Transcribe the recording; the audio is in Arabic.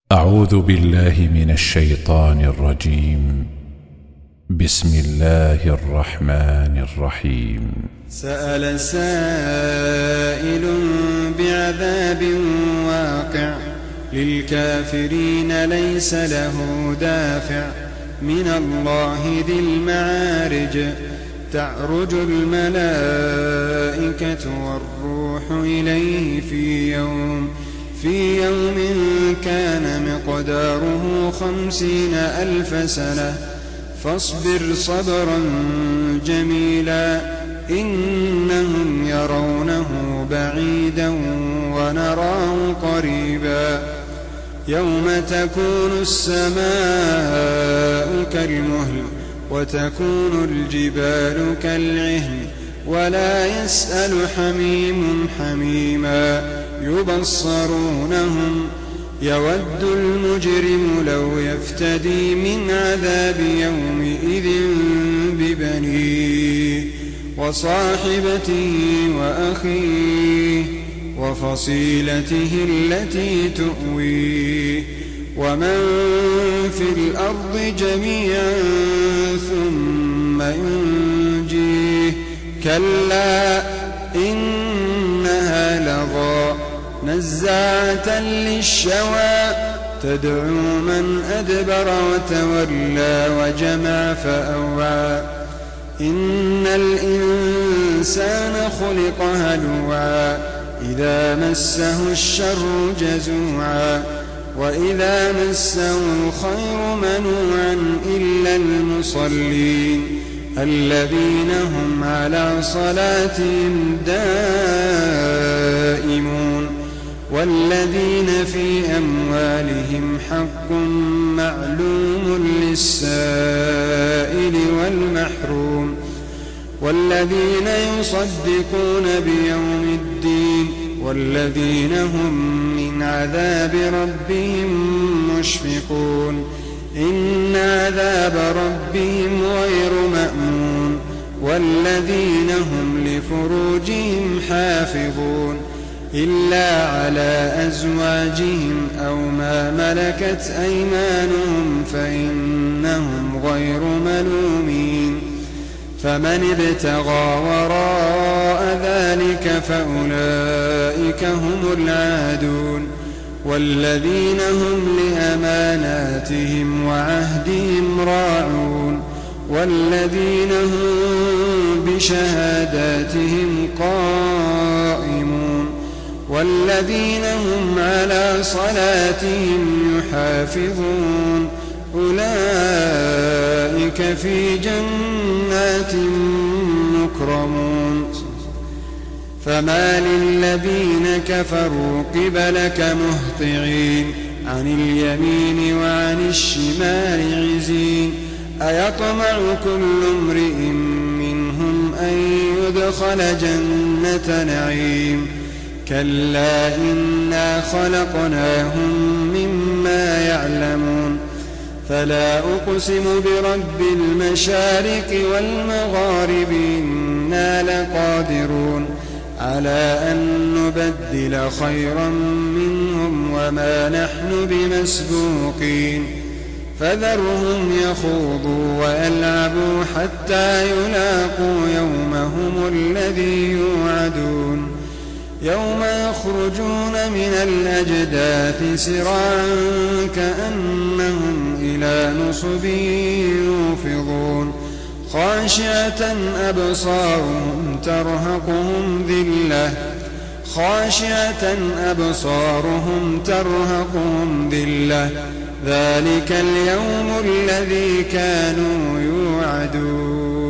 أعوذ بالله من الشيطان الرجيم. بسم الله الرحمن الرحيم. سأل سائل بعذاب واقع للكافرين ليس له دافع من الله ذي المعارج تعرج الملائكة والروح إليه في يوم كان مقداره 50,000 سنة فاصبر صبرا جميلا إنهم يرونه بعيدا ونراه قريبا يوم تكون السماء كالمهل وتكون الجبال كالعهن ولا يسأل حميم حميما يبصرونهم يود المجرم لو يفتدي من عذاب يومئذ ببنيه وصاحبته وأخيه وفصيلته التي تؤويه ومن في الأرض جميعا ثم ينجيه كلا إنها لظى نزاعة للشوى تدعو من أدبر وتولى وجمع فأوعى إن الإنسان خلق هلوعا إذا مسه الشر جزوعا وإذا مسه الخير منوعا إلا المصلين الذين هم على صلاتهم دائمون والذين في أموالهم حق معلوم للسائل والمحروم والذين يصدقون بيوم الدين والذين هم من عذاب ربهم مشفقون إن عذاب ربهم غير مأمون والذين هم لفروجهم حافظون إلا على أزواجهم أو ما ملكت أيمانهم فإنهم غير ملومين فمن ابتغى وراء ذلك فأولئك هم العادون والذين هم لأماناتهم وعهدهم راعون والذين هم بشهاداتهم قائمون والذين هم على صلاتهم يحافظون أولئك في جنات مكرمون فما للذين كفروا قبلك مهطعين عن اليمين وعن الشمال عزين أيطمع كل امرئ منهم أن يدخل جنة نعيم كلا إنا خلقناهم مما يعلمون فلا أقسم برب المشارق والمغارب إنا لقادرون على أن نبدل خيرا منهم وما نحن بمسبوقين فذرهم يخوضوا ويلعبوا حتى يلاقوا يومهم الذي يوعدون يوم يخرجون من الأجداث سراعا كأنهم إلى نصب يوفضون خاشعة أبصارهم ترهقهم ذلة ذلك اليوم الذي كانوا يوعدون.